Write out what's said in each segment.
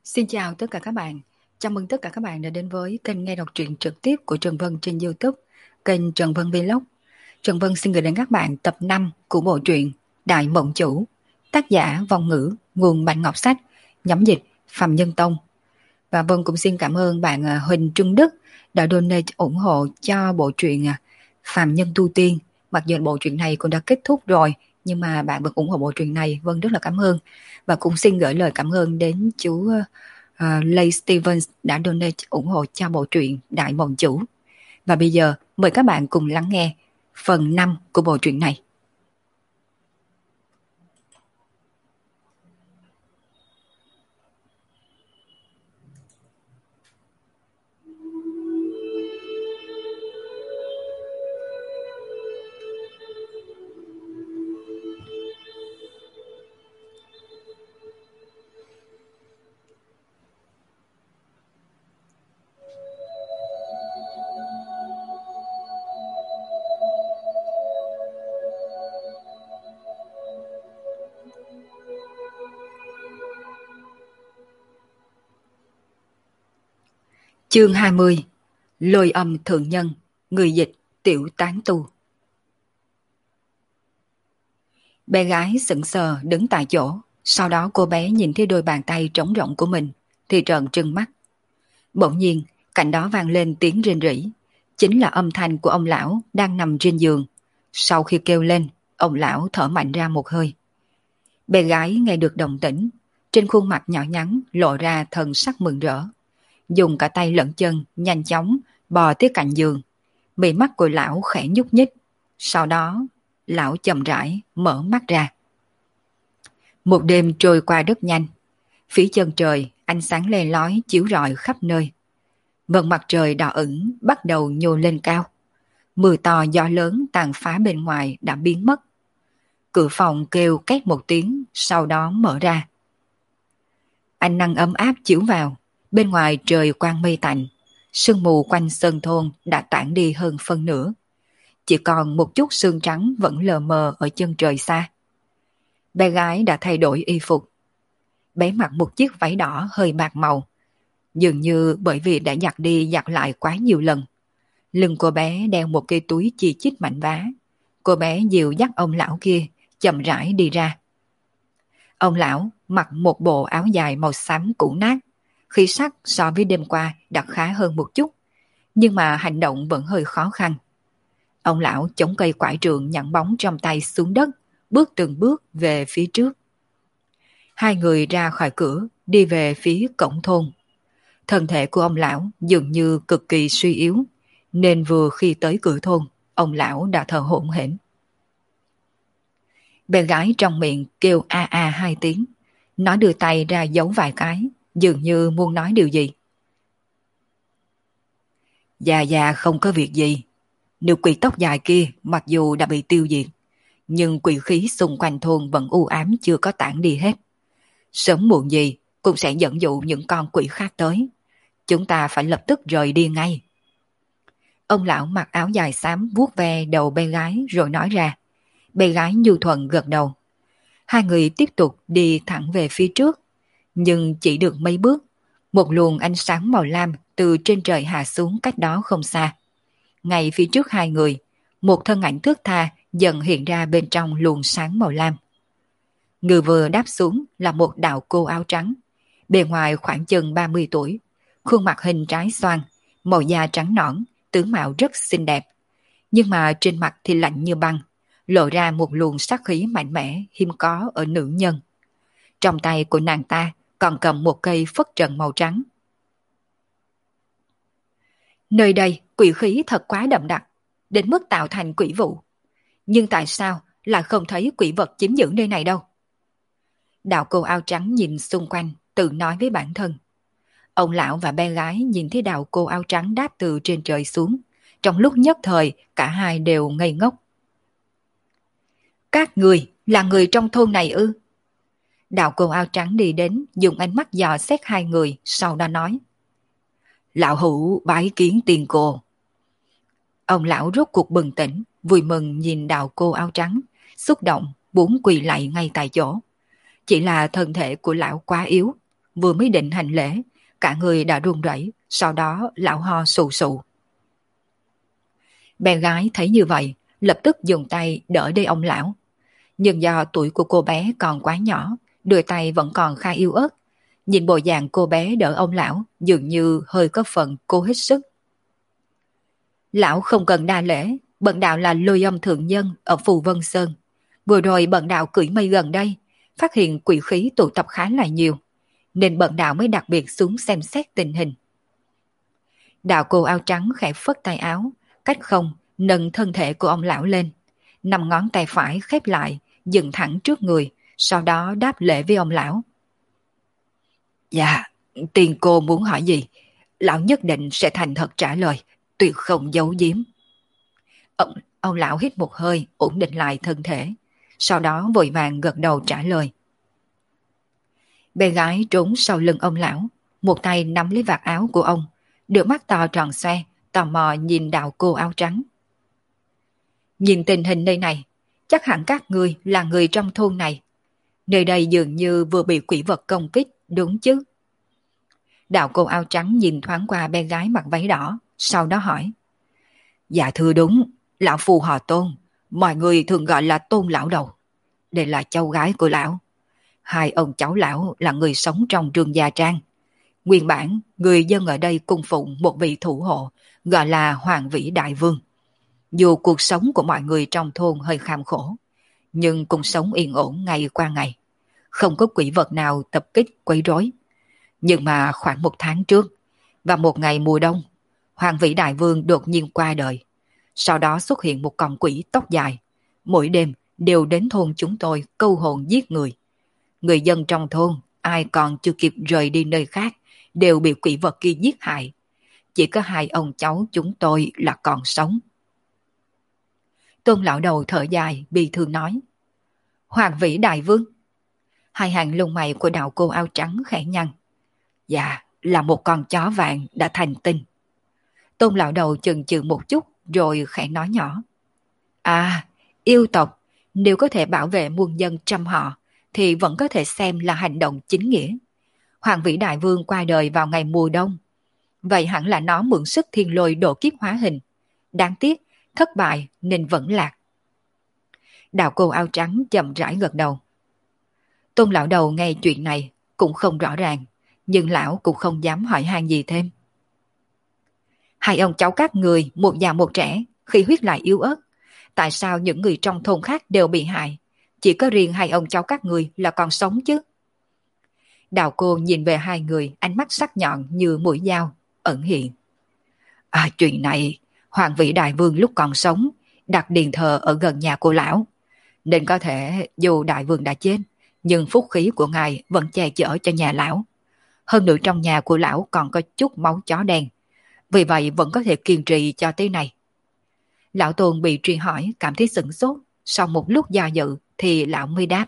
Xin chào tất cả các bạn. Chào mừng tất cả các bạn đã đến với kênh nghe đọc truyện trực tiếp của Trần Vân trên YouTube, kênh Trần Vân Vlog. Trần Vân xin gửi đến các bạn tập 5 của bộ truyện Đại Mộng Chủ, tác giả Vong Ngữ, nguồn Bạch Ngọc Sách, nhóm dịch Phạm Nhân Tông. Và Vân cũng xin cảm ơn bạn Huỳnh Trung Đức đã donate ủng hộ cho bộ truyện Phạm Nhân Tu Tiên. Mặc dù bộ truyện này cũng đã kết thúc rồi, nhưng mà bạn vẫn ủng hộ bộ truyện này, Vân rất là cảm ơn. Và cũng xin gửi lời cảm ơn đến chú Lay Stevens đã donate ủng hộ cho bộ truyện Đại Mộng Chủ. Và bây giờ mời các bạn cùng lắng nghe phần 5 của bộ truyện này. Chương 20. Lôi âm thượng nhân, người dịch Tiểu Tán Tu. Bé gái sững sờ đứng tại chỗ, sau đó cô bé nhìn thấy đôi bàn tay trống rỗng của mình thì trợn trừng mắt. Bỗng nhiên, cạnh đó vang lên tiếng rên rỉ, chính là âm thanh của ông lão đang nằm trên giường. Sau khi kêu lên, ông lão thở mạnh ra một hơi. Bé gái nghe được động tĩnh, trên khuôn mặt nhỏ nhắn lộ ra thần sắc mừng rỡ, dùng cả tay lẫn chân nhanh chóng bò tới cạnh giường. Mí mắt của lão khẽ nhúc nhích, sau đó lão chậm rãi mở mắt ra. Một đêm trôi qua rất nhanh, phía chân trời ánh sáng le lói chiếu rọi khắp nơi. Vầng mặt trời đỏ ửng bắt đầu nhô lên cao. Mưa to gió lớn tàn phá bên ngoài đã biến mất. Cửa phòng kêu két một tiếng, sau đó mở ra. Ánh nắng ấm áp chiếu vào, bên ngoài trời quang mây tạnh, sương mù quanh sơn thôn đã tản đi hơn phân nửa. Chỉ còn một chút sương trắng vẫn lờ mờ ở chân trời xa. Bé gái đã thay đổi y phục. Bé mặc một chiếc váy đỏ hơi bạc màu, dường như bởi vì đã giặt đi giặt lại quá nhiều lần. Lưng cô bé đeo một cây túi chi chít mảnh vá. Cô bé dìu dắt ông lão kia chậm rãi đi ra. Ông lão mặc một bộ áo dài màu xám cũ nát, khí sắc so với đêm qua đã khá hơn một chút, nhưng mà hành động vẫn hơi khó khăn. Ông lão chống cây quải trượng nhẵn bóng trong tay xuống đất, bước từng bước về phía trước. Hai người ra khỏi cửa, đi về phía cổng thôn. Thân thể của ông lão dường như cực kỳ suy yếu, nên vừa khi tới cửa thôn, ông lão đã thở hổn hển. Bé gái trong miệng kêu a a hai tiếng, nó đưa tay ra giấu vài cái, dường như muốn nói điều gì. Già già không có việc gì. Nữ quỷ tóc dài kia mặc dù đã bị tiêu diệt, nhưng quỷ khí xung quanh thôn vẫn u ám chưa có tản đi hết. Sớm muộn gì cũng sẽ dẫn dụ những con quỷ khác tới. Chúng ta phải lập tức rời đi ngay. Ông lão mặc áo dài xám vuốt ve đầu bé gái rồi nói ra. Bé gái nhu thuận gật đầu. Hai người tiếp tục đi thẳng về phía trước, nhưng chỉ được mấy bước, một luồng ánh sáng màu lam từ trên trời hạ xuống cách đó không xa. Ngay phía trước hai người, một thân ảnh thướt tha dần hiện ra bên trong luồng sáng màu lam. Người vừa đáp xuống là một đạo cô áo trắng, bề ngoài khoảng chừng 30 tuổi, khuôn mặt hình trái xoan, màu da trắng nõn, tướng mạo rất xinh đẹp, nhưng mà trên mặt thì lạnh như băng, lộ ra một luồng sát khí mạnh mẽ hiếm có ở nữ nhân. Trong tay của nàng ta còn cầm một cây phất trần màu trắng. Nơi đây quỷ khí thật quá đậm đặc, đến mức tạo thành quỷ vụ. Nhưng tại sao lại không thấy quỷ vật chiếm giữ nơi này đâu? Đạo cô áo trắng nhìn xung quanh, tự nói với bản thân. Ông lão và bé gái nhìn thấy đạo cô áo trắng đáp từ trên trời xuống. Trong lúc nhất thời, cả hai đều ngây ngốc. Các người là người trong thôn này ư? Đạo cô áo trắng đi đến, dùng ánh mắt dò xét hai người, sau đó nói. Lão hữu bái kiến tiền cô. Ông lão rốt cuộc bừng tỉnh, vui mừng nhìn đạo cô áo trắng, xúc động, muốn quỳ lạy ngay tại chỗ. Chỉ là thân thể của lão quá yếu, vừa mới định hành lễ, cả người đã run rẩy, sau đó lão ho sù sụ. Bé gái thấy như vậy, lập tức dùng tay đỡ đi ông lão. Nhưng do tuổi của cô bé còn quá nhỏ, đôi tay vẫn còn khá yếu ớt. Nhìn bộ dạng cô bé đỡ ông lão dường như hơi có phần cố hết sức. Lão không cần đa lễ, bần đạo là Lôi Âm Thượng Nhân ở Phù Vân Sơn. Vừa rồi bần đạo cưỡi mây gần đây, phát hiện quỷ khí tụ tập khá là nhiều, nên bần đạo mới đặc biệt xuống xem xét tình hình. Đạo cô áo trắng khẽ phất tay áo, cách không nâng thân thể của ông lão lên. 5 ngón tay phải khép lại, dựng thẳng trước người, sau đó đáp lễ với ông lão. Dạ, tiền cô muốn hỏi gì? Lão nhất định sẽ thành thật trả lời, tuyệt không giấu giếm. Ông lão hít một hơi, ổn định lại thân thể, sau đó vội vàng gật đầu trả lời. Bé gái trốn sau lưng ông lão, một tay nắm lấy vạt áo của ông, đôi mắt to tròn xoe, tò mò nhìn đạo cô áo trắng. Nhìn tình hình nơi này, chắc hẳn các ngươi là người trong thôn này. Nơi đây dường như vừa bị quỷ vật công kích, đúng chứ? Đạo cô áo trắng nhìn thoáng qua bé gái mặc váy đỏ, sau đó hỏi. Dạ thưa đúng, lão phu họ Tôn, mọi người thường gọi là Tôn lão đầu. Đây là cháu gái của lão. Hai ông cháu lão là người sống trong Trường Gia Trang. Nguyên bản, người dân ở đây cung phụng một vị thủ hộ, gọi là Hoàng Vĩ Đại Vương. Dù cuộc sống của mọi người trong thôn hơi kham khổ, nhưng cũng sống yên ổn ngày qua ngày. Không có quỷ vật nào tập kích quấy rối. Nhưng mà khoảng 1 tháng trước, vào một ngày mùa đông, Hoàng Vĩ Đại Vương đột nhiên qua đời. Sau đó xuất hiện một con quỷ tóc dài. Mỗi đêm đều đến thôn chúng tôi câu hồn giết người. Người dân trong thôn, ai còn chưa kịp rời đi nơi khác, đều bị quỷ vật kia giết hại. Chỉ có hai ông cháu chúng tôi là còn sống. Tôn lão đầu thở dài, bi thương nói. Hoàng Vĩ Đại Vương. Hai hàng lông mày của đạo cô áo trắng khẽ nhăn. Dạ, là một con chó vàng đã thành tinh. Tôn lão đầu chần chừ một chút rồi khẽ nói nhỏ. À, yêu tộc, nếu có thể bảo vệ muôn dân trăm họ, thì vẫn có thể xem là hành động chính nghĩa. Hoàng Vĩ Đại Vương qua đời vào ngày mùa đông. Vậy hẳn là nó mượn sức thiên lôi độ kiếp hóa hình. Đáng tiếc, thất bại nên vẫn lạc. Đạo cô áo trắng chậm rãi gật đầu. Tôn lão đầu nghe chuyện này cũng không rõ ràng, nhưng lão cũng không dám hỏi han gì thêm. Hai ông cháu các người, một già một trẻ, khi huyết lại yếu ớt. Tại sao những người trong thôn khác đều bị hại? Chỉ có riêng hai ông cháu các người là còn sống chứ? Đạo cô nhìn về hai người, ánh mắt sắc nhọn như mũi dao, ẩn hiện. À, chuyện này, Hoàng Vĩ Đại Vương lúc còn sống, đặt điện thờ ở gần nhà của lão. Nên có thể dù Đại Vương đã chết, nhưng phúc khí của ngài vẫn che chở cho nhà lão. Hơn nữa trong nhà của lão còn có chút máu chó đen. Vì vậy vẫn có thể kiên trì cho tới này. Lão Tôn bị truy hỏi cảm thấy sửng sốt. Sau một lúc do dự thì lão mới đáp.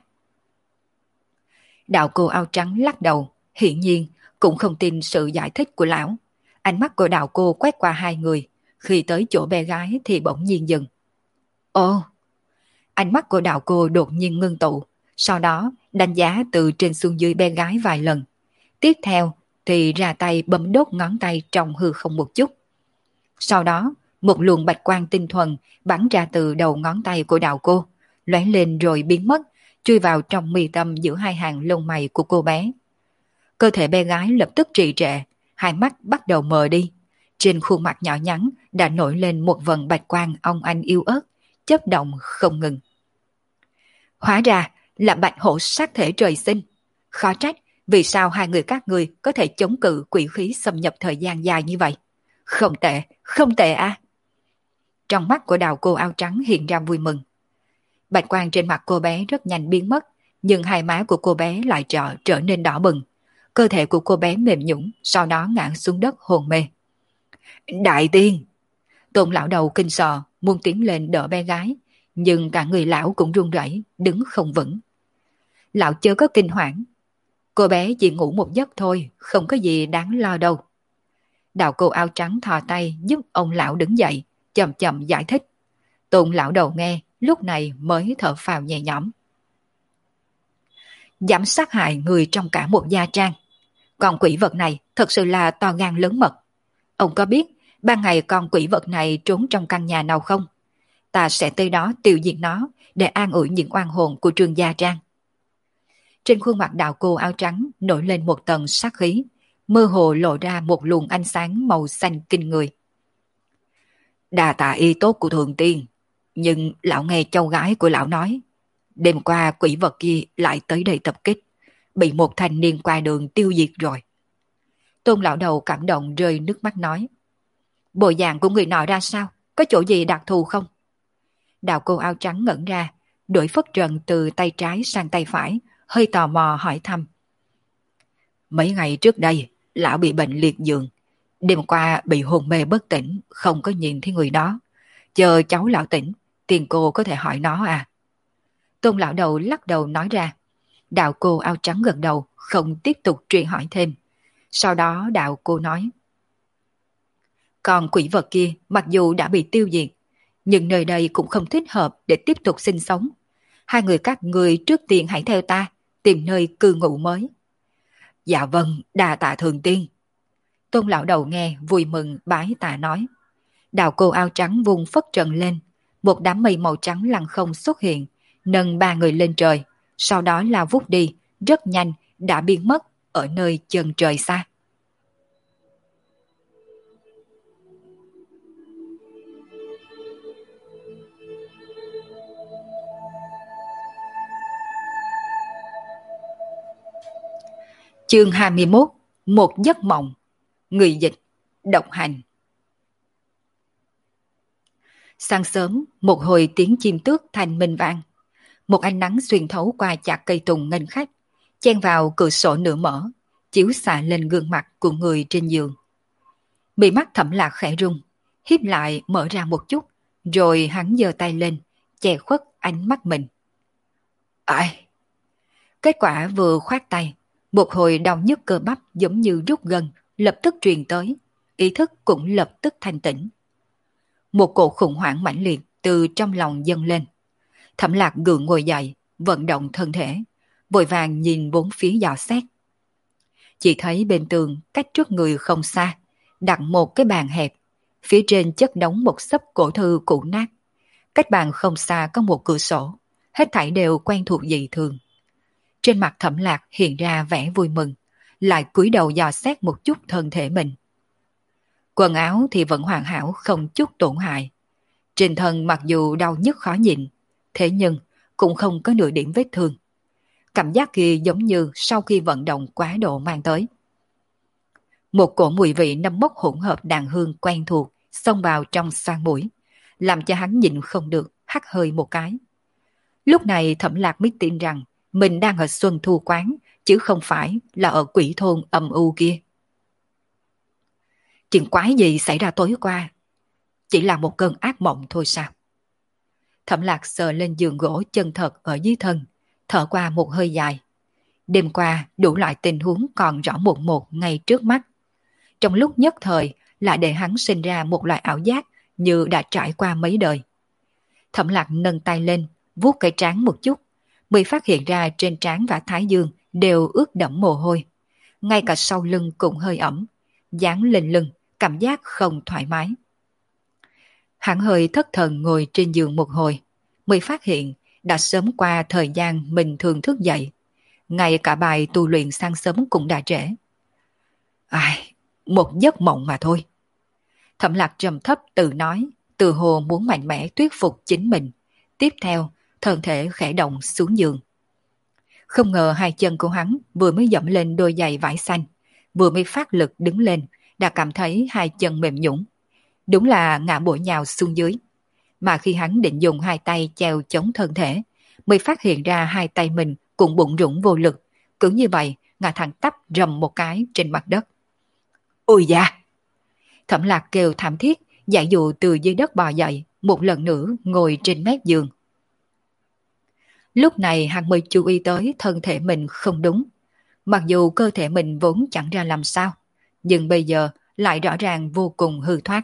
Đạo cô áo trắng lắc đầu, hiển nhiên cũng không tin sự giải thích của lão. Ánh mắt của đạo cô quét qua hai người, khi tới chỗ bé gái thì bỗng nhiên dừng. Ồ! Ánh mắt của đạo cô đột nhiên ngưng tụ, sau đó đánh giá từ trên xuống dưới bé gái vài lần. Tiếp theo thì ra tay bấm đốt ngón tay trong hư không một chút. Sau đó, một luồng bạch quang tinh thuần bắn ra từ đầu ngón tay của đạo cô, lóe lên rồi biến mất, chui vào trong mi tâm giữa hai hàng lông mày của cô bé. Cơ thể bé gái lập tức trì trệ, hai mắt bắt đầu mờ đi. Trên khuôn mặt nhỏ nhắn đã nổi lên một vầng bạch quang ong ánh yêu ớt, chớp động không ngừng. Hóa ra là bạch hổ sát thể trời sinh. Khó trách vì sao hai người các ngươi có thể chống cự quỷ khí xâm nhập thời gian dài như vậy. Không tệ à. Trong mắt của đạo cô áo trắng hiện ra vui mừng. Bạch quang trên mặt cô bé rất nhanh biến mất, nhưng hai má của cô bé lại trở nên đỏ bừng. Cơ thể của cô bé mềm nhũn, sau đó ngã xuống đất hôn mê. Đại tiên! Tôn lão đầu kinh sợ, muốn tiến lên đỡ bé gái, nhưng cả người lão cũng run rẩy, đứng không vững. Lão chớ có kinh hoảng. Cô bé chỉ ngủ một giấc thôi, không có gì đáng lo đâu. Đạo cô áo trắng thò tay giúp ông lão đứng dậy, chậm chậm giải thích. Tôn lão đầu nghe, lúc này mới thở phào nhẹ nhõm. Dám sát hại người trong cả một gia trang. Con quỷ vật này thật sự là to gan lớn mật. Ông có biết ban ngày con quỷ vật này trốn trong căn nhà nào không? Ta sẽ tới đó tiêu diệt nó để an ủi những oan hồn của Trương Gia Trang. Trên khuôn mặt đạo cô áo trắng nổi lên một tầng sát khí, mơ hồ lộ ra một luồng ánh sáng màu xanh kinh người. Đà tạ y tốt của Thường Tiên, nhưng lão nghe cháu gái của lão nói, đêm qua quỷ vật kia lại tới đây tập kích, bị một thanh niên qua đường tiêu diệt rồi. Tôn lão đầu cảm động rơi nước mắt nói. Bộ dạng của người nọ ra sao? Có chỗ gì đặc thù không? Đạo cô áo trắng ngẩn ra, đổi phất trần từ tay trái sang tay phải, hơi tò mò hỏi thăm. Mấy ngày trước đây, lão bị bệnh liệt giường. Đêm qua bị hôn mê bất tỉnh, không có nhìn thấy người đó. Chờ cháu lão tỉnh, tiền cô có thể hỏi nó à? Tôn lão đầu lắc đầu nói ra. Đạo cô áo trắng gật đầu, không tiếp tục truy hỏi thêm. Sau đó đạo cô nói. Còn quỷ vật kia mặc dù đã bị tiêu diệt, nhưng nơi đây cũng không thích hợp để tiếp tục sinh sống. Hai người các người trước tiên hãy theo ta, tìm nơi cư ngụ mới. Dạ vâng, đà tạ Thường Tiên. Tôn lão đầu nghe vui mừng bái tạ nói. Đạo cô áo trắng vùng phất trần lên, một đám mây màu trắng lăng không xuất hiện, nâng ba người lên trời, sau đó lao vút đi, rất nhanh đã biến mất ở nơi chân trời xa. Chương 21, một giấc mộng. Người dịch, độc hành. Sáng sớm, một hồi tiếng chim tước thanh minh vang. Một ánh nắng xuyên thấu qua chạc cây tùng nghênh khách, chen vào cửa sổ nửa mở, chiếu xạ lên gương mặt của người trên giường. Bị mắt Thẩm Lạc khẽ rung, híp lại mở ra một chút, rồi hắn giơ tay lên, che khuất ánh mắt mình. Ai? Kết quả vừa khoát tay, một hồi đau nhức cơ bắp giống như rút gân, lập tức truyền tới, ý thức cũng lập tức thanh tĩnh. Một cổ khủng hoảng mãnh liệt từ trong lòng dâng lên. Thẩm Lạc gượng ngồi dậy, vận động thân thể, vội vàng nhìn bốn phía dò xét. Chỉ thấy bên tường cách trước người không xa, đặt một cái bàn hẹp, phía trên chất đống một xấp cổ thư cũ nát. Cách bàn không xa có một cửa sổ, hết thảy đều quen thuộc dị thường. Trên mặt Thẩm Lạc hiện ra vẻ vui mừng, lại cúi đầu dò xét một chút thân thể mình. Quần áo thì vẫn hoàn hảo không chút tổn hại. Trên thân mặc dù đau nhức khó nhịn, thế nhưng cũng không có nửa điểm vết thương. Cảm giác kia giống như sau khi vận động quá độ mang tới. Một cổ mùi vị nấm mốc hỗn hợp đàn hương quen thuộc xông vào trong xoang mũi, làm cho hắn nhịn không được hắt hơi một cái. Lúc này Thẩm Lạc mới tin rằng mình đang ở Xuân Thu Quán, chứ không phải là ở quỷ thôn âm u kia. Chuyện quái gì xảy ra tối qua? Chỉ là một cơn ác mộng thôi sao? Thẩm Lạc sờ lên giường gỗ chân thật ở dưới thân, thở qua một hơi dài. Đêm qua đủ loại tình huống còn rõ một một ngay trước mắt. Trong lúc nhất thời lại để hắn sinh ra một loại ảo giác như đã trải qua mấy đời. Thẩm Lạc nâng tay lên, vuốt cái trán một chút, mới phát hiện ra trên trán và thái dương đều ướt đẫm mồ hôi. Ngay cả sau lưng cũng hơi ẩm, dán lên lưng, cảm giác không thoải mái. Hắn hơi thất thần ngồi trên giường một hồi, mới phát hiện đã sớm qua thời gian mình thường thức dậy. Ngay cả bài tu luyện sáng sớm cũng đã trễ. Ai, một giấc mộng mà thôi. Thẩm Lạc trầm thấp tự nói, từ hồ muốn mạnh mẽ thuyết phục chính mình. Tiếp theo, thân thể khẽ động xuống giường. Không ngờ hai chân của hắn vừa mới dẫm lên đôi giày vải xanh, vừa mới phát lực đứng lên, đã cảm thấy hai chân mềm nhũn. Đúng là ngã bổ nhào xuống dưới. Mà khi hắn định dùng hai tay chèo chống thân thể, mới phát hiện ra hai tay mình cũng bụng rủng vô lực. Cứ như vậy, ngã thẳng tắp rầm một cái trên mặt đất. Ôi da! Thẩm Lạc kêu thảm thiết, giải dụ từ dưới đất bò dậy, một lần nữa ngồi trên mép giường. Lúc này hắn mới chú ý tới thân thể mình không đúng. Mặc dù cơ thể mình vốn chẳng ra làm sao, nhưng bây giờ lại rõ ràng vô cùng hư thoát.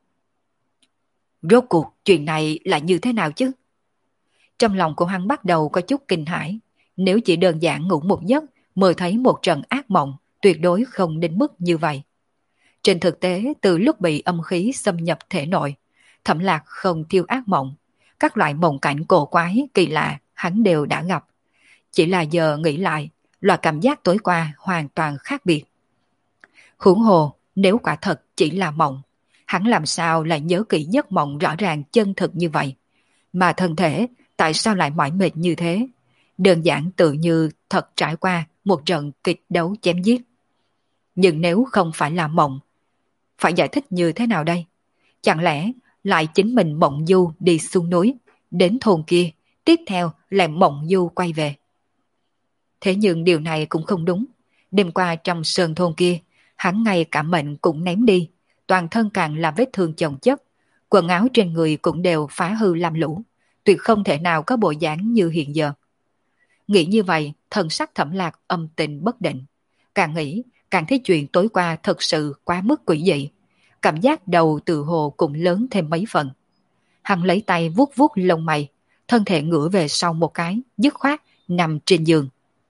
Rốt cuộc chuyện này là như thế nào chứ? Trong lòng của hắn bắt đầu có chút kinh hãi. Nếu chỉ đơn giản ngủ một giấc mơ thấy một trận ác mộng tuyệt đối không đến mức như vậy. Trên thực tế, từ lúc bị âm khí xâm nhập thể nội, Thẩm Lạc không tiêu ác mộng. Các loại mộng cảnh cổ quái, kỳ lạ, hắn đều đã gặp. Chỉ là giờ nghĩ lại, loại cảm giác tối qua hoàn toàn khác biệt. Huống hồ, nếu quả thật chỉ là mộng, hắn làm sao lại nhớ kỹ giấc mộng rõ ràng chân thực như vậy? Mà thân thể, tại sao lại mỏi mệt như thế? Đơn giản tự như thật trải qua một trận kịch đấu chém giết. Nhưng nếu không phải là mộng, phải giải thích như thế nào đây? Chẳng lẽ lại chính mình mộng du đi xuống núi, đến thôn kia, tiếp theo lại mộng du quay về? Thế nhưng điều này cũng không đúng. Đêm qua trong sơn thôn kia, hắn ngay cả mệnh cũng ném đi, toàn thân càng là vết thương chồng chất, quần áo trên người cũng đều phá hư làm lũ, tuyệt không thể nào có bộ dáng như hiện giờ. Nghĩ như vậy, thần sắc Thẩm Lạc âm tình bất định. Càng nghĩ, càng thấy chuyện tối qua thật sự quá mức quỷ dị. Cảm giác đầu từ hồ cũng lớn thêm mấy phần. Hắn lấy tay vuốt vuốt lông mày, thân thể ngửa về sau một cái, dứt khoát, nằm trên giường.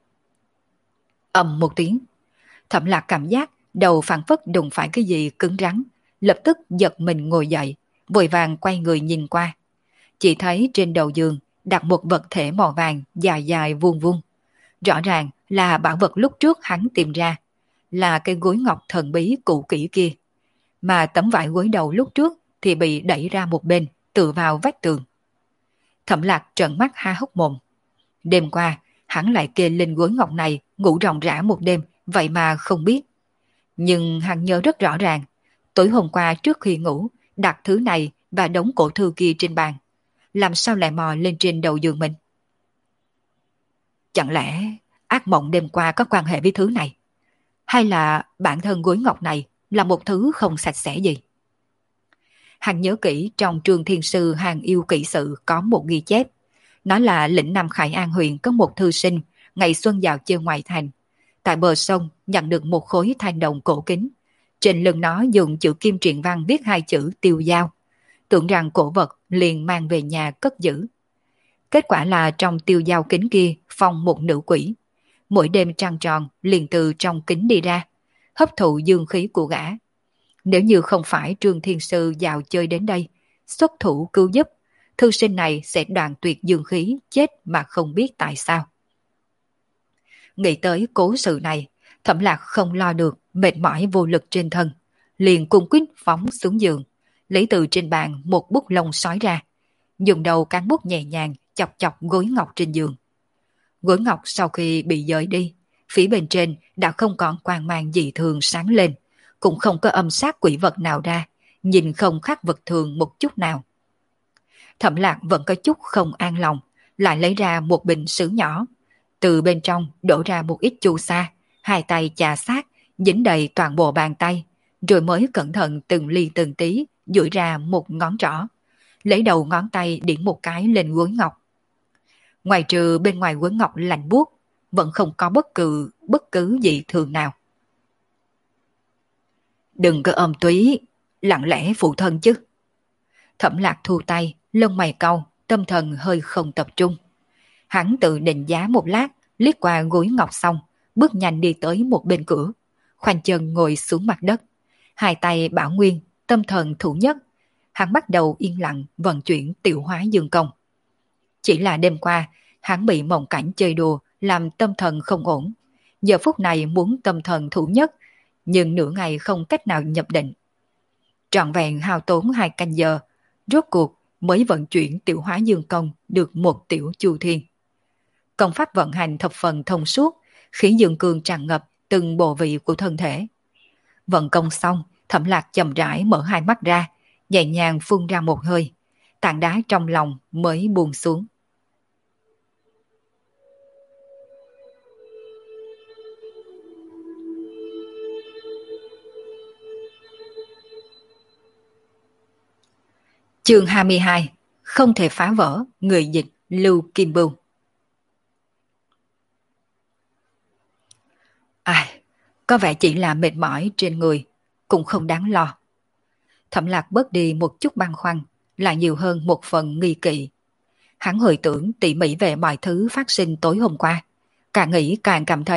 Ầm một tiếng, Thẩm Lạc cảm giác đầu phản phất đụng phải cái gì cứng rắn, lập tức giật mình ngồi dậy, vội vàng quay người nhìn qua. Chỉ thấy trên đầu giường đặt một vật thể màu vàng dài dài vuông vuông. Rõ ràng là bảo vật lúc trước hắn tìm ra, là cái gối ngọc thần bí cũ kỹ kia. Mà tấm vải gối đầu lúc trước thì bị đẩy ra một bên, tựa vào vách tường. Thẩm Lạc trợn mắt há hốc mồm. Đêm qua, hắn lại kê lên gối ngọc này ngủ ròng rã một đêm, vậy mà không biết. Nhưng hắn nhớ rất rõ ràng, tối hôm qua trước khi ngủ, đặt thứ này và đống cổ thư kia trên bàn. Làm sao lại mò lên trên đầu giường mình? Chẳng lẽ ác mộng đêm qua có quan hệ với thứ này? Hay là bản thân gối ngọc này là một thứ không sạch sẽ gì? Hắn nhớ kỹ trong trường thiên sư hàng yêu kỹ sự có một ghi chép. Nó là lĩnh Nam Khải An huyện có một thư sinh ngày xuân vào chơi ngoài thành. Tại bờ sông nhận được một khối thanh đồng cổ kính. Trên lưng nó dùng chữ kim triện văn viết hai chữ tiêu dao. Tưởng rằng cổ vật liền mang về nhà cất giữ. Kết quả là trong tiêu dao kính kia phong một nữ quỷ. Mỗi đêm trăng tròn liền từ trong kính đi ra, hấp thụ dương khí của gã. Nếu như không phải Trương Thiên Sư dạo chơi đến đây, xuất thủ cứu giúp, thư sinh này sẽ đoạn tuyệt dương khí, chết mà không biết tại sao. Nghĩ tới cố sự này, Thẩm Lạc không lo được mệt mỏi vô lực trên thân, liền cung quýt phóng xuống giường, lấy từ trên bàn một bút lông sói ra, dùng đầu cán bút nhẹ nhàng chọc chọc gối ngọc trên giường. Gối ngọc sau khi bị dời đi, phía bên trên đã không còn quang mang dị thường sáng lên, cũng không có âm sát quỷ vật nào ra, nhìn không khác vật thường một chút nào. Thẩm Lạc vẫn có chút không an lòng, lại lấy ra một bình sứ nhỏ, từ bên trong đổ ra một ít chu sa, hai tay chà sát, dính đầy toàn bộ bàn tay, rồi mới cẩn thận từng ly từng tí duỗi ra một ngón trỏ, lấy đầu ngón tay điểm một cái lên gối ngọc. Ngoài trừ bên ngoài gối ngọc lạnh buốt, vẫn không có bất cứ gì thường nào. Đừng có ôm túy, lặng lẽ phụ thân chứ. Thẩm Lạc thu tay, lông mày cau, tâm thần hơi không tập trung. Hắn tự định giá một lát, liếc qua gối ngọc xong, bước nhanh đi tới một bên cửa, khoanh chân ngồi xuống mặt đất, hai tay bảo nguyên, tâm thần thủ nhất. Hắn bắt đầu yên lặng vận chuyển tiểu hóa dương công. Chỉ là đêm qua, hắn bị mộng cảnh chơi đùa làm tâm thần không ổn. Giờ phút này muốn tâm thần thủ nhất, nhưng nửa ngày không cách nào nhập định. Trọn vẹn hao tốn 2 canh giờ, rốt cuộc mới vận chuyển tiểu hóa dương công được một tiểu chu thiên. Công pháp vận hành thập phần thông suốt, khiến dương cương tràn ngập từng bộ vị của thân thể. Vận công xong, Thẩm Lạc chậm rãi mở hai mắt ra, nhẹ nhàng phun ra một hơi, tảng đá trong lòng mới buông xuống. Chương 22, không thể phá vỡ, người dịch Lưu Kim Bưu. Ai, có vẻ chỉ là mệt mỏi trên người, cũng không đáng lo. Thẩm Lạc bớt đi một chút băn khoăn, lại nhiều hơn một phần nghi kỵ. Hắn hồi tưởng tỉ mỉ về mọi thứ phát sinh tối hôm qua, càng nghĩ càng cảm thấy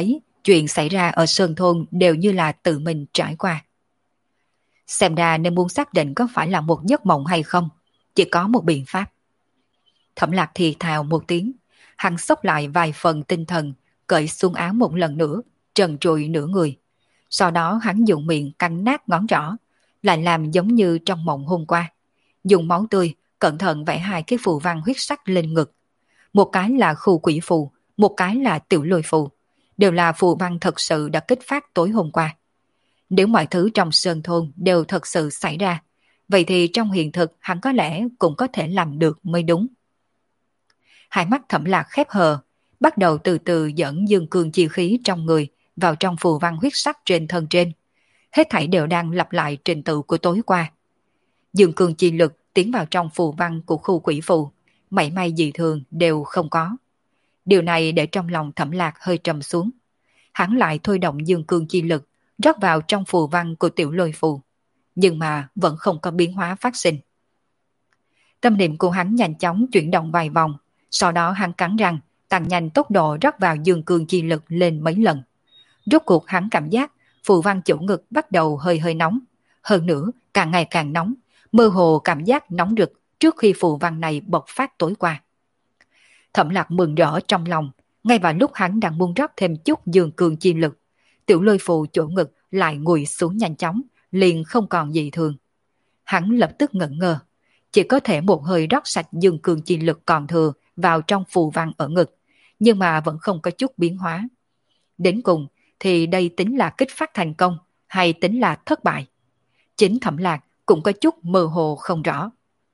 chuyện xảy ra ở Sơn Thôn đều như là tự mình trải qua. Xem ra nên muốn xác định có phải là một giấc mộng hay không, chỉ có một biện pháp. Thẩm Lạc thì thào một tiếng, hắn xốc lại vài phần tinh thần, cởi xuống áo một lần nữa, trần trụi nửa người. Sau đó hắn dùng miệng cắn nát ngón trỏ, lại làm giống như trong mộng hôm qua. Dùng máu tươi, cẩn thận vẽ hai cái phù văn huyết sắc lên ngực. Một cái là khu quỷ phù, một cái là tiểu lôi phù. Đều là phù văn thật sự đã kích phát tối hôm qua. Nếu mọi thứ trong sơn thôn đều thật sự xảy ra, vậy thì trong hiện thực hắn có lẽ cũng có thể làm được mới đúng. Hai mắt Thẩm Lạc khép hờ, bắt đầu từ từ dẫn dương cương chi khí trong người vào trong phù văn huyết sắc trên thân trên. Hết thảy đều đang lặp lại trình tự của tối qua. Dương cương chi lực tiến vào trong phù văn của khu quỷ phù, mảy may dị thường đều không có. Điều này để trong lòng Thẩm Lạc hơi trầm xuống. Hắn lại thôi động dương cương chi lực, rót vào trong phù văn của tiểu lôi phù. Nhưng mà vẫn không có biến hóa phát sinh. Tâm niệm của hắn nhanh chóng chuyển động vài vòng, sau đó hắn cắn răng, tăng nhanh tốc độ rót vào dương cương chi lực lên mấy lần. Rốt cuộc hắn cảm giác phù văn chỗ ngực bắt đầu hơi hơi nóng. Hơn nữa, càng ngày càng nóng, mơ hồ cảm giác nóng rực trước khi phù văn này bộc phát tối qua. Thẩm Lạc mừng rỡ trong lòng, ngay vào lúc hắn đang muốn rót thêm chút dương cương chi lực, tiểu lôi phù chỗ ngực lại ngồi xuống nhanh chóng, liền không còn gì thường. Hắn lập tức ngẩn ngơ, chỉ có thể một hơi rót sạch dương cương chi lực còn thừa vào trong phù văn ở ngực, nhưng mà vẫn không có chút biến hóa. Đến cùng thì đây tính là kích phát thành công hay tính là thất bại? Chính Thẩm Lạc cũng có chút mơ hồ không rõ.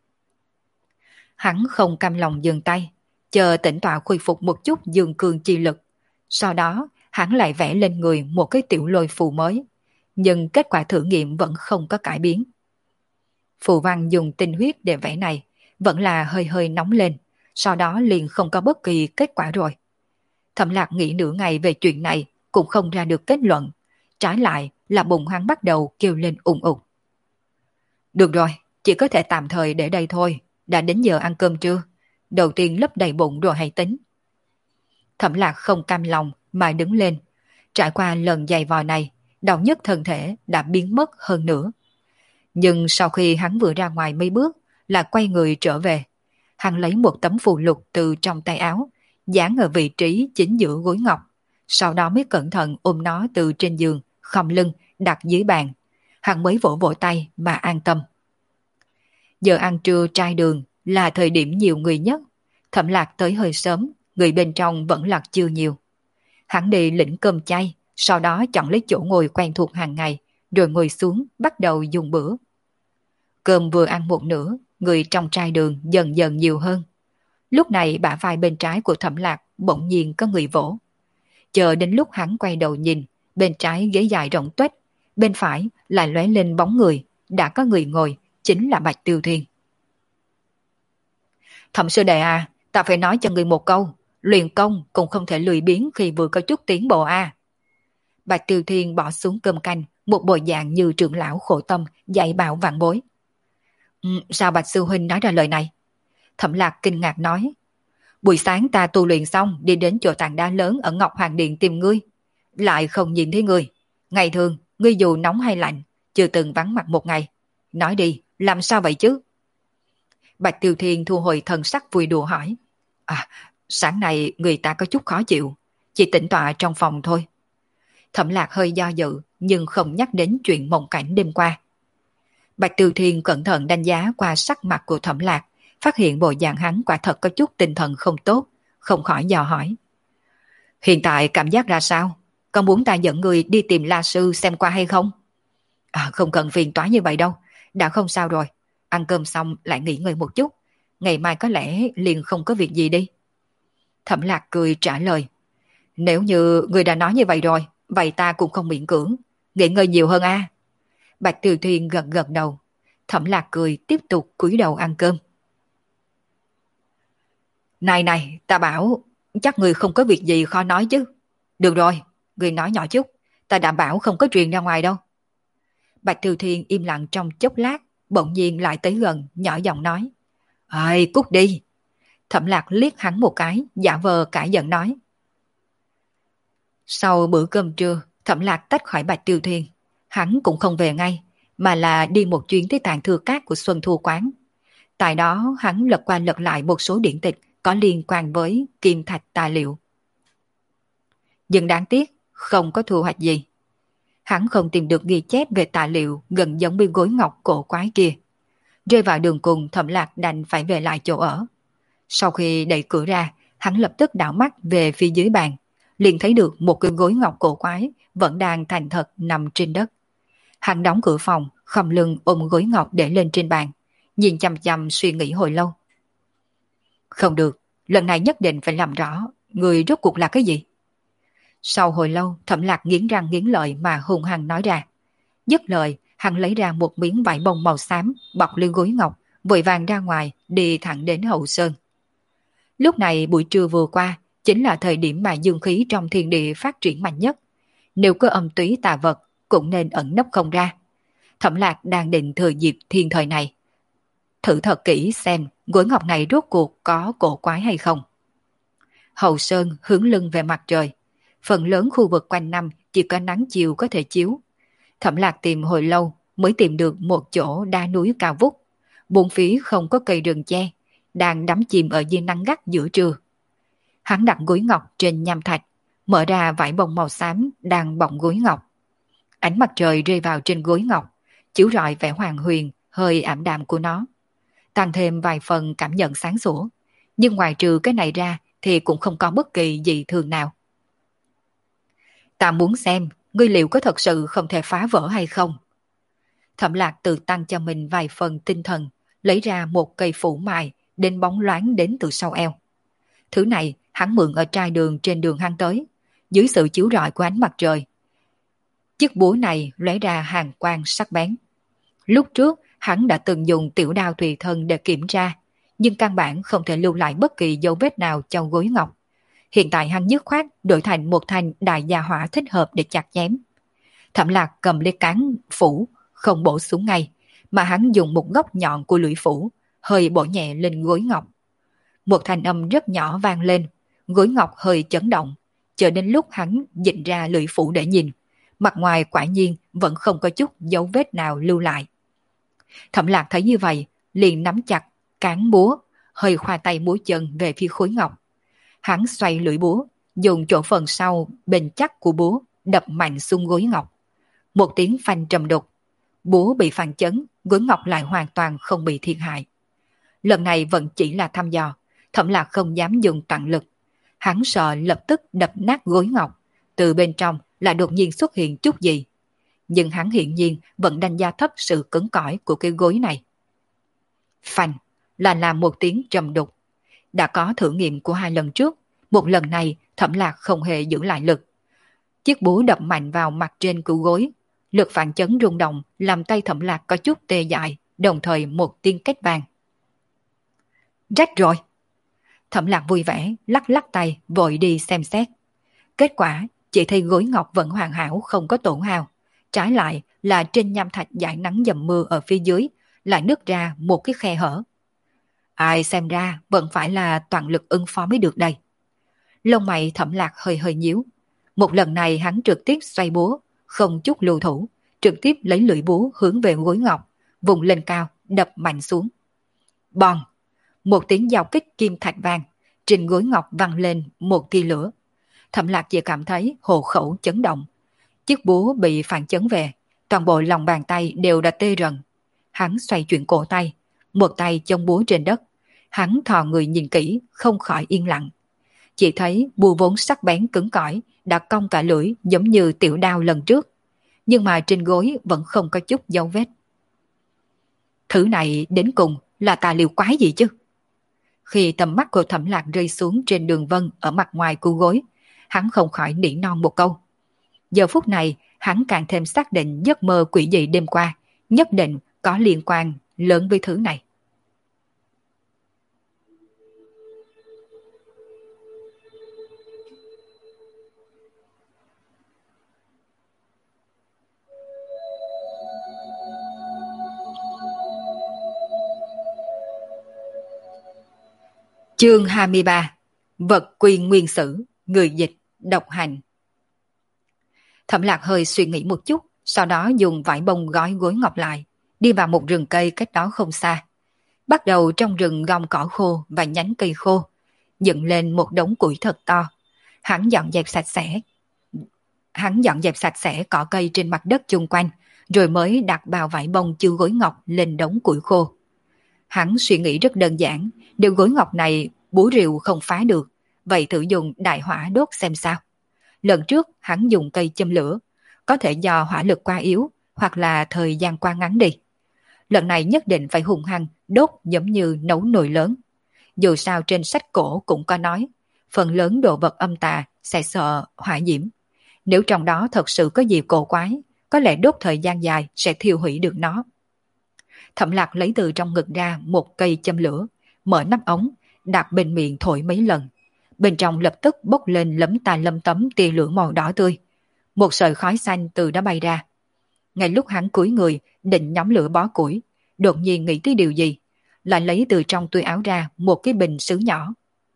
Hắn không cam lòng dừng tay, chờ tĩnh tọa khôi phục một chút dương cương chi lực. Sau đó hắn lại vẽ lên người một cái tiểu lôi phù mới, nhưng kết quả thử nghiệm vẫn không có cải biến. Phù văn dùng tinh huyết để vẽ này vẫn là hơi hơi nóng lên, sau đó liền không có bất kỳ kết quả rồi. Thẩm Lạc nghĩ nửa ngày về chuyện này cũng không ra được kết luận, trái lại là bụng hắn bắt đầu kêu lên ùng ục. Được rồi, chỉ có thể tạm thời để đây thôi, đã đến giờ ăn cơm trưa, đầu tiên lấp đầy bụng rồi hay tính. Thẩm Lạc không cam lòng mà đứng lên, trải qua lần giày vò này, đau nhức thân thể đã biến mất hơn nữa. Nhưng sau khi hắn vừa ra ngoài mấy bước là quay người trở về, hắn lấy một tấm phù lục từ trong tay áo, dán ở vị trí chính giữa gối ngọc, sau đó mới cẩn thận ôm nó từ trên giường, khom lưng, đặt dưới bàn. Hắn mới vỗ vỗ tay mà an tâm. Giờ ăn trưa trai đường là thời điểm nhiều người nhất. Thẩm Lạc tới hơi sớm, người bên trong vẫn là chưa nhiều. Hắn đi lĩnh cơm chay, sau đó chọn lấy chỗ ngồi quen thuộc hàng ngày, rồi ngồi xuống bắt đầu dùng bữa. Cơm vừa ăn một nửa, người trong trai đường dần dần nhiều hơn. Lúc này bả vai bên trái của Thẩm Lạc bỗng nhiên có người vỗ. Chờ đến lúc hắn quay đầu nhìn, bên trái ghế dài rộng tuếch, bên phải lại lóe lên bóng người, đã có người ngồi, chính là Bạch Tiêu Thiên. Thẩm sư đệ à, ta phải nói cho người một câu, luyện công cũng không thể lười biếng khi vừa có chút tiến bộ à. Bạch Tiêu Thiên bỏ xuống cơm canh, một bộ dạng như trưởng lão khổ tâm, dạy bảo vạn bối. Sao Bạch sư huynh nói ra lời này? Thẩm Lạc kinh ngạc nói. Buổi sáng ta tu luyện xong đi đến chỗ tảng đá lớn ở Ngọc Hoàng Điện tìm ngươi, lại không nhìn thấy ngươi. Ngày thường, ngươi dù nóng hay lạnh, chưa từng vắng mặt một ngày. Nói đi, làm sao vậy chứ? Bạch Tiêu Thiên thu hồi thần sắc vui đùa hỏi. À, sáng nay người ta có chút khó chịu, chỉ tĩnh tọa trong phòng thôi. Thẩm Lạc hơi do dự, nhưng không nhắc đến chuyện mộng cảnh đêm qua. Bạch Tiêu Thiên cẩn thận đánh giá qua sắc mặt của Thẩm Lạc, phát hiện bộ dạng hắn quả thật có chút tinh thần không tốt, không khỏi dò hỏi. Hiện tại cảm giác ra sao? Con muốn ta dẫn người đi tìm La Sư xem qua hay không? À, không cần phiền toái như vậy đâu, đã không sao rồi. Ăn cơm xong lại nghỉ ngơi một chút, ngày mai có lẽ liền không có việc gì đi. Thẩm Lạc cười trả lời. Nếu như người đã nói như vậy rồi, vậy ta cũng không miễn cưỡng, nghỉ ngơi nhiều hơn a. Bạch Tiêu Thiên gật gật đầu. Thẩm Lạc cười tiếp tục cúi đầu ăn cơm. Này này, ta bảo, chắc người không có việc gì khó nói chứ. Được rồi, người nói nhỏ chút, ta đảm bảo không có truyền ra ngoài đâu. Bạch Tiêu Thiên im lặng trong chốc lát, bỗng nhiên lại tới gần, nhỏ giọng nói. Ây, cút đi. Thẩm Lạc liếc hắn một cái, giả vờ cãi giận nói. Sau bữa cơm trưa, Thẩm Lạc tách khỏi Bạch Tiêu Thuyền. Hắn cũng không về ngay, mà là đi một chuyến tới tàn thư cát của Xuân Thu Quán. Tại đó hắn lật qua lật lại một số điển tịch có liên quan với kim thạch tài liệu. Nhưng đáng tiếc, không có thu hoạch gì. Hắn không tìm được ghi chép về tài liệu gần giống với gối ngọc cổ quái kia. Rơi vào đường cùng, Thẩm Lạc đành phải về lại chỗ ở. Sau khi đẩy cửa ra, hắn lập tức đảo mắt về phía dưới bàn, liền thấy được một cái gối ngọc cổ quái vẫn đang thành thật nằm trên đất. Hắn đóng cửa phòng, khom lưng ôm gối ngọc để lên trên bàn, nhìn chằm chằm suy nghĩ hồi lâu. Không được, lần này nhất định phải làm rõ, người rốt cuộc là cái gì? Sau hồi lâu, Thẩm Lạc nghiến răng nghiến lợi mà hung hăng nói ra. Dứt lời, hắn lấy ra một miếng vải bông màu xám bọc lên gối ngọc, vội vàng ra ngoài, đi thẳng đến hậu sơn. Lúc này buổi trưa vừa qua, chính là thời điểm mà dương khí trong thiên địa phát triển mạnh nhất. Nếu có âm túy tà vật, cũng nên ẩn nấp không ra. Thẩm Lạc đang định thừa dịp thiên thời này, thử thật kỹ xem gối ngọc này rốt cuộc có cổ quái hay không. Hậu sơn hướng lưng về mặt trời, phần lớn khu vực quanh năm chỉ có nắng chiều có thể chiếu. Thẩm Lạc tìm hồi lâu mới tìm được một chỗ đá núi cao vút, bốn phía không có cây rừng che, đang đắm chìm ở dưới nắng gắt giữa trưa. Hắn đặt gối ngọc trên nham thạch, mở ra vải bông màu xám đang bọc gối ngọc. Ánh mặt trời rơi vào trên gối ngọc, chiếu rọi vẻ hoàng huyền, hơi ảm đạm của nó, tăng thêm vài phần cảm nhận sáng sủa. Nhưng ngoài trừ cái này ra thì cũng không có bất kỳ gì thường nào. Ta muốn xem, ngươi liệu có thật sự không thể phá vỡ hay không? Thẩm Lạc tự tăng cho mình vài phần tinh thần, lấy ra một cây phủ mài, đến bóng loáng đến từ sau eo. Thứ này hắn mượn ở trai đường trên đường hắn tới, dưới sự chiếu rọi của ánh mặt trời. Chiếc búa này lóe ra hàn quang sắc bén. Lúc trước hắn đã từng dùng tiểu đao tùy thân để kiểm tra, nhưng căn bản không thể lưu lại bất kỳ dấu vết nào trong gối ngọc. Hiện tại hắn dứt khoát đổi thành một thanh đại gia hỏa thích hợp để chặt chém. Thẩm Lạc cầm lấy cán phủ, không bổ xuống ngay, mà hắn dùng một góc nhọn của lưỡi phủ, hơi bổ nhẹ lên gối ngọc. Một thanh âm rất nhỏ vang lên, gối ngọc hơi chấn động, chờ đến lúc hắn dịch ra lưỡi phủ để nhìn. Mặt ngoài quả nhiên vẫn không có chút dấu vết nào lưu lại. Thẩm Lạc thấy như vậy, liền nắm chặt cán búa, hơi khoa tay múa chân về phía khối ngọc. Hắn xoay lưỡi búa, dùng chỗ phần sau bền chắc của búa đập mạnh xuống gối ngọc. Một tiếng phanh trầm đục, búa bị phản chấn, gối ngọc lại hoàn toàn không bị thiệt hại. Lần này vẫn chỉ là thăm dò, Thẩm Lạc không dám dùng toàn lực. Hắn sợ lập tức đập nát gối ngọc, từ bên trong lại đột nhiên xuất hiện chút gì. Nhưng hắn hiển nhiên vẫn đánh giá thấp sự cứng cỏi của cái gối này. Phanh là làm một tiếng trầm đục. Đã có thử nghiệm của hai lần trước, một lần này Thẩm Lạc không hề giữ lại lực. Chiếc búa đập mạnh vào mặt trên của gối, lực phản chấn rung động làm tay Thẩm Lạc có chút tê dại, đồng thời một tiếng két vang. Rách rồi! Thẩm Lạc vui vẻ, lắc lắc tay, vội đi xem xét. Kết quả, chỉ thấy gối ngọc vẫn hoàn hảo không có tổn hao. Trái lại là trên nham thạch dải nắng dầm mưa ở phía dưới, lại nứt ra một cái khe hở. Ai xem ra vẫn phải là toàn lực ứng phó mới được đây. Lông mày Thẩm Lạc hơi hơi nhíu. Một lần này hắn trực tiếp xoay búa, không chút lưu thủ, trực tiếp lấy lưỡi búa hướng về gối ngọc, vùng lên cao, đập mạnh xuống. Bòn! Một tiếng giao kích kim thạch vang, trên gối ngọc văng lên một tia lửa. Thẩm Lạc chỉ cảm thấy hộ khẩu chấn động. Chiếc búa bị phản chấn về, toàn bộ lòng bàn tay đều đã tê rần. Hắn xoay chuyển cổ tay, một tay chống búa trên đất. Hắn thò người nhìn kỹ, không khỏi yên lặng. Chỉ thấy búa vốn sắc bén cứng cỏi, đã cong cả lưỡi giống như tiểu đao lần trước. Nhưng mà trên gối vẫn không có chút dấu vết. Thứ này đến cùng là tà liệu quái gì chứ? Khi tầm mắt của Thẩm Lạc rơi xuống trên đường vân ở mặt ngoài của gối, hắn không khỏi nỉ non một câu. Giờ phút này, hắn càng thêm xác định giấc mơ quỷ dị đêm qua, nhất định có liên quan lớn với thứ này. Chương 23. Vật quy nguyên sử, người dịch, độc hành. Thẩm Lạc hơi suy nghĩ một chút, sau đó dùng vải bông gói gối ngọc lại, đi vào một rừng cây cách đó không xa. Bắt đầu trong rừng gom cỏ khô và nhánh cây khô, dựng lên một đống củi thật to. Hắn dọn dẹp sạch sẽ. Hắn dọn dẹp sạch sẽ cỏ cây trên mặt đất chung quanh, rồi mới đặt bao vải bông chứa gối ngọc lên đống củi khô. Hắn suy nghĩ rất đơn giản, nếu gối ngọc này búa rìu không phá được, vậy thử dùng đại hỏa đốt xem sao. Lần trước hắn dùng cây châm lửa, có thể do hỏa lực quá yếu hoặc là thời gian qua ngắn đi. Lần này nhất định phải hung hăng đốt giống như nấu nồi lớn. Dù sao trên sách cổ cũng có nói, phần lớn đồ vật âm tà sẽ sợ hỏa diễm. Nếu trong đó thật sự có gì cổ quái, có lẽ đốt thời gian dài sẽ thiêu hủy được nó. Thẩm Lạc lấy từ trong ngực ra một cây châm lửa, mở nắp ống, đặt bên miệng thổi mấy lần. Bên trong lập tức bốc lên lấm ta lấm tấm tia lửa màu đỏ tươi. Một sợi khói xanh từ đó bay ra. Ngay lúc hắn cúi người định nhóm lửa bó củi, đột nhiên nghĩ tới điều gì, lại lấy từ trong túi áo ra một cái bình sứ nhỏ.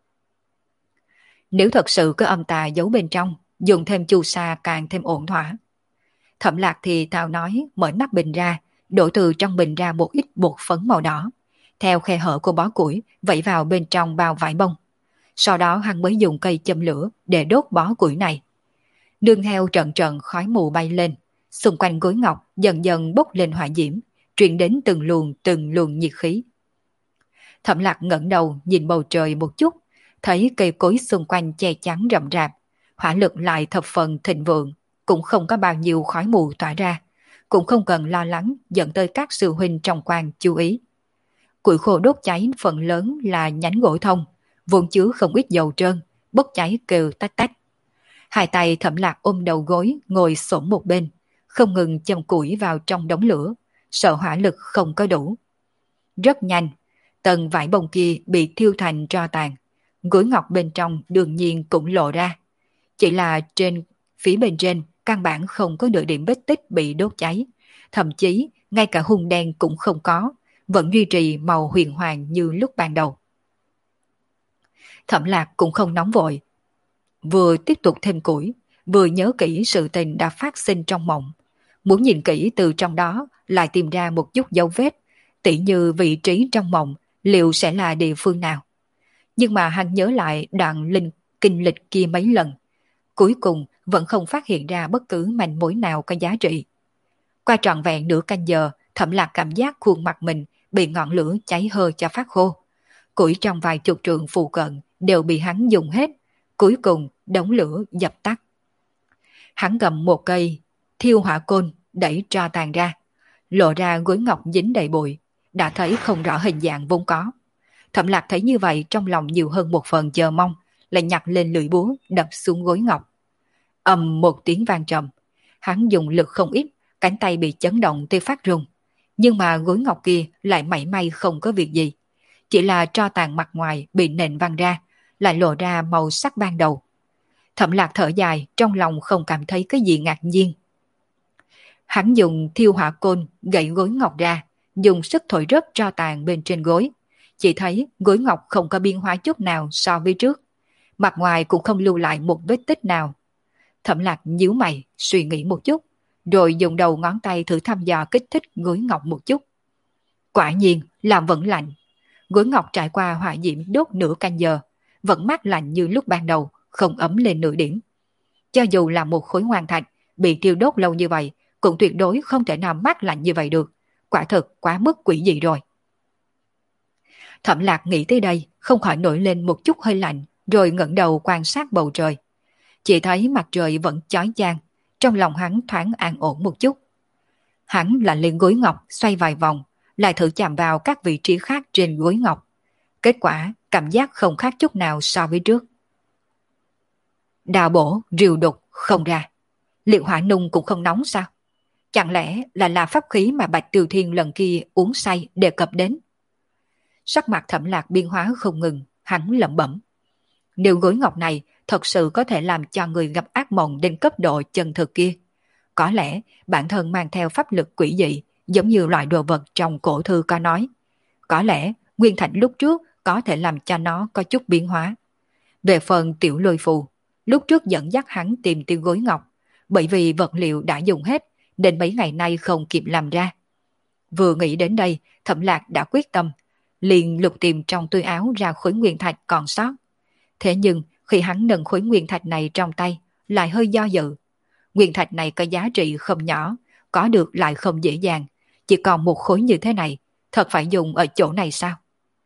Nếu thật sự có âm tà giấu bên trong, dùng thêm chu sa càng thêm ổn thỏa. Thẩm Lạc thì thào nói, mở nắp bình ra, đổ từ trong bình ra một ít bột phấn màu đỏ, theo khe hở của bó củi vẩy vào bên trong bao vải bông. Sau đó hắn mới dùng cây châm lửa để đốt bó củi này. Nương theo trận trận khói mù bay lên, xung quanh gối ngọc dần dần bốc lên hỏa diễm, truyền đến từng luồng nhiệt khí. Thẩm Lạc ngẩng đầu nhìn bầu trời một chút, thấy cây cối xung quanh che chắn rậm rạp, hỏa lực lại thập phần thịnh vượng, cũng không có bao nhiêu khói mù tỏa ra, cũng không cần lo lắng dẫn tới các sư huynh trong quan chú ý. Củi khô đốt cháy phần lớn là nhánh gỗ thông, vốn chứa không ít dầu trơn, bốc cháy kêu tách tách. Hai tay Thẩm Lạc ôm đầu gối ngồi xổm một bên, không ngừng châm củi vào trong đống lửa, sợ hỏa lực không có đủ. Rất nhanh, tầng vải bông kia bị thiêu thành tro tàn, gối ngọc bên trong đương nhiên cũng lộ ra. Chỉ là phía bên trên căn bản không có nửa điểm vết tích bị đốt cháy, thậm chí ngay cả hung đen cũng không có, vẫn duy trì màu huyền hoàng như lúc ban đầu. Thẩm Lạc cũng không nóng vội, vừa tiếp tục thêm củi, vừa nhớ kỹ sự tình đã phát sinh trong mộng, muốn nhìn kỹ từ trong đó lại tìm ra một chút dấu vết, tỉ như vị trí trong mộng liệu sẽ là địa phương nào. Nhưng mà hắn nhớ lại đoạn kinh lịch kia mấy lần, cuối cùng vẫn không phát hiện ra bất cứ manh mối nào có giá trị. Qua trọn vẹn nửa canh giờ, Thẩm Lạc cảm giác khuôn mặt mình bị ngọn lửa cháy hơi cho phát khô. Củi trong vài chục trượng phụ cận đều bị hắn dùng hết, cuối cùng đống lửa dập tắt. Hắn cầm một cây thiêu hỏa côn đẩy tro tàn ra, lộ ra gối ngọc dính đầy bụi, đã thấy không rõ hình dạng vốn có. Thẩm Lạc thấy như vậy trong lòng nhiều hơn một phần chờ mong, lại nhặt lên lưỡi búa đập xuống gối ngọc. Ầm một tiếng vang trầm, hắn dùng lực không ít, cánh tay bị chấn động tới phát run, nhưng mà gối ngọc kia lại mảy may không có việc gì, chỉ là tro tàn mặt ngoài bị nện văng ra, lại lộ ra màu sắc ban đầu. Thẩm Lạc thở dài, trong lòng không cảm thấy cái gì ngạc nhiên. Hắn dùng thiêu hỏa côn gãy gối ngọc ra, dùng sức thổi rớt tro tàn bên trên gối. Chỉ thấy gối ngọc không có biến hóa chút nào so với trước, mặt ngoài cũng không lưu lại một vết tích nào. Thẩm Lạc nhíu mày, suy nghĩ một chút, rồi dùng đầu ngón tay thử thăm dò kích thích gối ngọc một chút. Quả nhiên là vẫn lạnh. Gối ngọc trải qua hỏa diễm đốt nửa canh giờ, vẫn mát lạnh như lúc ban đầu, không ấm lên nửa điểm. Cho dù là một khối ngoan thạch bị thiêu đốt lâu như vậy, cũng tuyệt đối không thể nào mát lạnh như vậy được. Quả thực quá mức quỷ dị rồi. Thẩm Lạc nghĩ tới đây, không khỏi nổi lên một chút hơi lạnh, rồi ngẩng đầu quan sát bầu trời. Chỉ thấy mặt trời vẫn chói chang, trong lòng hắn thoáng an ổn một chút. Hắn lại lên gối ngọc xoay vài vòng, lại thử chạm vào các vị trí khác trên gối ngọc. Kết quả cảm giác không khác chút nào so với trước. Đào bổ, rìu đục, không ra. Liệt hỏa nung cũng không nóng sao? Chẳng lẽ là pháp khí mà Bạch Tiều Thiên lần kia uống say đề cập đến? Sắc mặt Thẩm Lạc biến hóa không ngừng, hắn lẩm bẩm. Nếu gối ngọc này thật sự có thể làm cho người gặp ác mộng đến cấp độ chân thực kia, có lẽ bản thân mang theo pháp lực quỷ dị, giống như loại đồ vật trong cổ thư có nói. Có lẽ nguyên thạch lúc trước có thể làm cho nó có chút biến hóa. Về phần tiểu lôi phù, lúc trước dẫn dắt hắn tìm tiêu gối ngọc, Bởi vì vật liệu đã dùng hết nên mấy ngày nay không kịp làm ra. Vừa nghĩ đến đây, Thẩm Lạc đã quyết tâm, liền lục tìm trong túi áo ra khối nguyên thạch còn sót. Thế nhưng khi hắn nâng khối nguyên thạch này trong tay, lại hơi do dự. Nguyên thạch này có giá trị không nhỏ, có được lại không dễ dàng. Chỉ còn một khối như thế này, thật phải dùng ở chỗ này sao?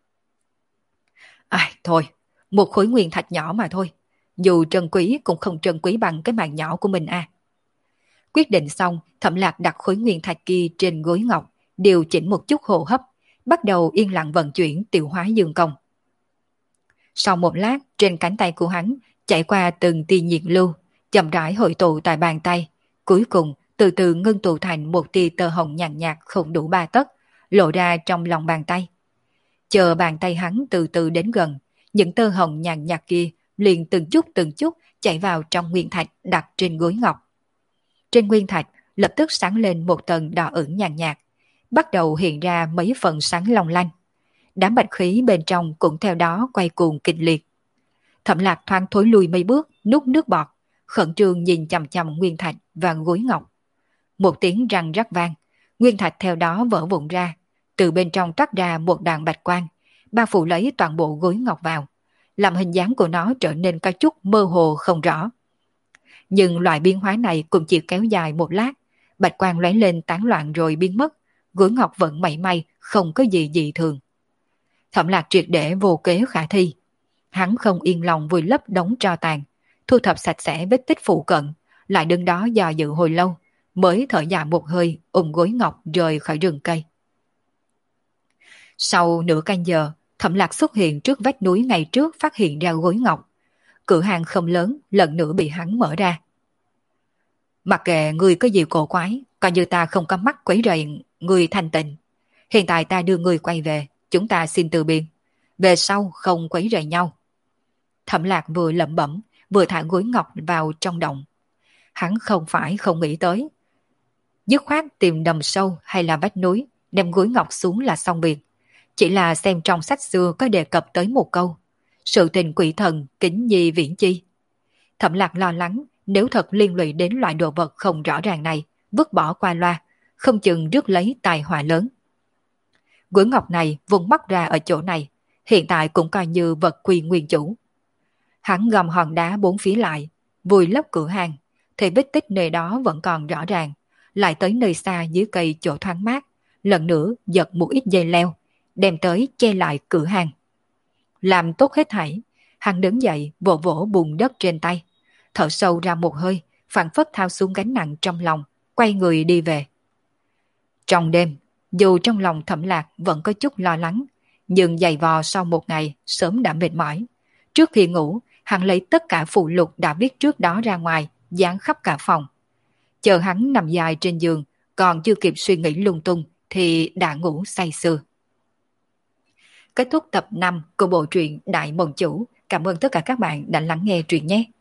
Thôi, một khối nguyên thạch nhỏ mà thôi. Dù trân quý cũng không trân quý bằng cái mạng nhỏ của mình à. Quyết định xong, Thẩm Lạc đặt khối nguyên thạch kia trên gối ngọc, điều chỉnh một chút hô hấp, bắt đầu yên lặng vận chuyển tiểu hóa dương công. Sau một lát, trên cánh tay của hắn chạy qua từng tia nhiệt lưu, chậm rãi hội tụ tại bàn tay, cuối cùng từ từ ngưng tụ thành một tia tơ hồng nhàn nhạt không đủ 3 tấc, lộ ra trong lòng bàn tay. Chờ bàn tay hắn từ từ đến gần, những tơ hồng nhàn nhạt kia liền từng chút chạy vào trong nguyên thạch đặt trên gối ngọc. Trên nguyên thạch lập tức sáng lên một tầng đỏ ửng nhàn nhạt, bắt đầu hiện ra mấy phần sáng long lanh. Đám bạch khí bên trong cũng theo đó quay cuồng kịch liệt. Thẩm Lạc thoáng thối lui mấy bước, nuốt nước bọt, khẩn trương nhìn chằm chằm nguyên thạch và gối ngọc. Một tiếng răng rắc vang, nguyên thạch theo đó vỡ vụn ra, từ bên trong toát ra một đàn bạch quang, bao phủ lấy toàn bộ gối ngọc vào, làm hình dáng của nó trở nên có chút mơ hồ không rõ. Nhưng loại biến hóa này cũng chỉ kéo dài một lát, bạch quang lóe lên tán loạn rồi biến mất, gối ngọc vẫn mảy may không có gì dị thường. Thẩm Lạc triệt để vô kế khả thi. Hắn không yên lòng vùi lấp đống tro tàn, thu thập sạch sẽ vết tích phụ cận, lại đứng đó dò dự hồi lâu, mới thở dài một hơi ôm gối ngọc rời khỏi rừng cây. Sau nửa canh giờ, Thẩm Lạc xuất hiện trước vách núi ngày trước phát hiện ra gối ngọc. Cửa hàng không lớn, lần nữa bị hắn mở ra. Mặc kệ người có gì cổ quái, coi như ta không có mắt quấy rầy người thanh tịnh. Hiện tại ta đưa người quay về, chúng ta xin từ biệt. Về sau không quấy rầy nhau. Thẩm Lạc vừa lẩm bẩm, vừa thả gối ngọc vào trong động. Hắn không phải không nghĩ tới. Dứt khoát tìm đầm sâu hay là vách núi, đem gối ngọc xuống là xong việc. Chỉ là xem trong sách xưa có đề cập tới một câu. Sự tình quỷ thần, kính nhi viễn chi. Thẩm Lạc lo lắng, nếu thật liên lụy đến loại đồ vật không rõ ràng này, vứt bỏ qua loa, không chừng rước lấy tai họa lớn. Gối ngọc này vùng mắc ra ở chỗ này, hiện tại cũng coi như vật quy nguyên chủ. Hắn gom hòn đá bốn phía lại, vùi lấp cửa hàng, thì vết tích nơi đó vẫn còn rõ ràng, lại tới nơi xa dưới cây chỗ thoáng mát, lần nữa giật một ít dây leo, đem tới che lại cửa hàng. Làm tốt hết thảy, hắn đứng dậy vỗ vỗ bùn đất trên tay, thở sâu ra một hơi, phảng phất thao xuống gánh nặng trong lòng, quay người đi về. Trong đêm, dù trong lòng Thẩm Lạc vẫn có chút lo lắng, nhưng giày vò sau một ngày sớm đã mệt mỏi. Trước khi ngủ, hắn lấy tất cả phụ lục đã viết trước đó ra ngoài, dán khắp cả phòng. Chờ hắn nằm dài trên giường, còn chưa kịp suy nghĩ lung tung thì đã ngủ say sưa. Kết thúc tập 5 của bộ truyện Đại Mộng Chủ. Cảm ơn tất cả các bạn đã lắng nghe truyện nhé.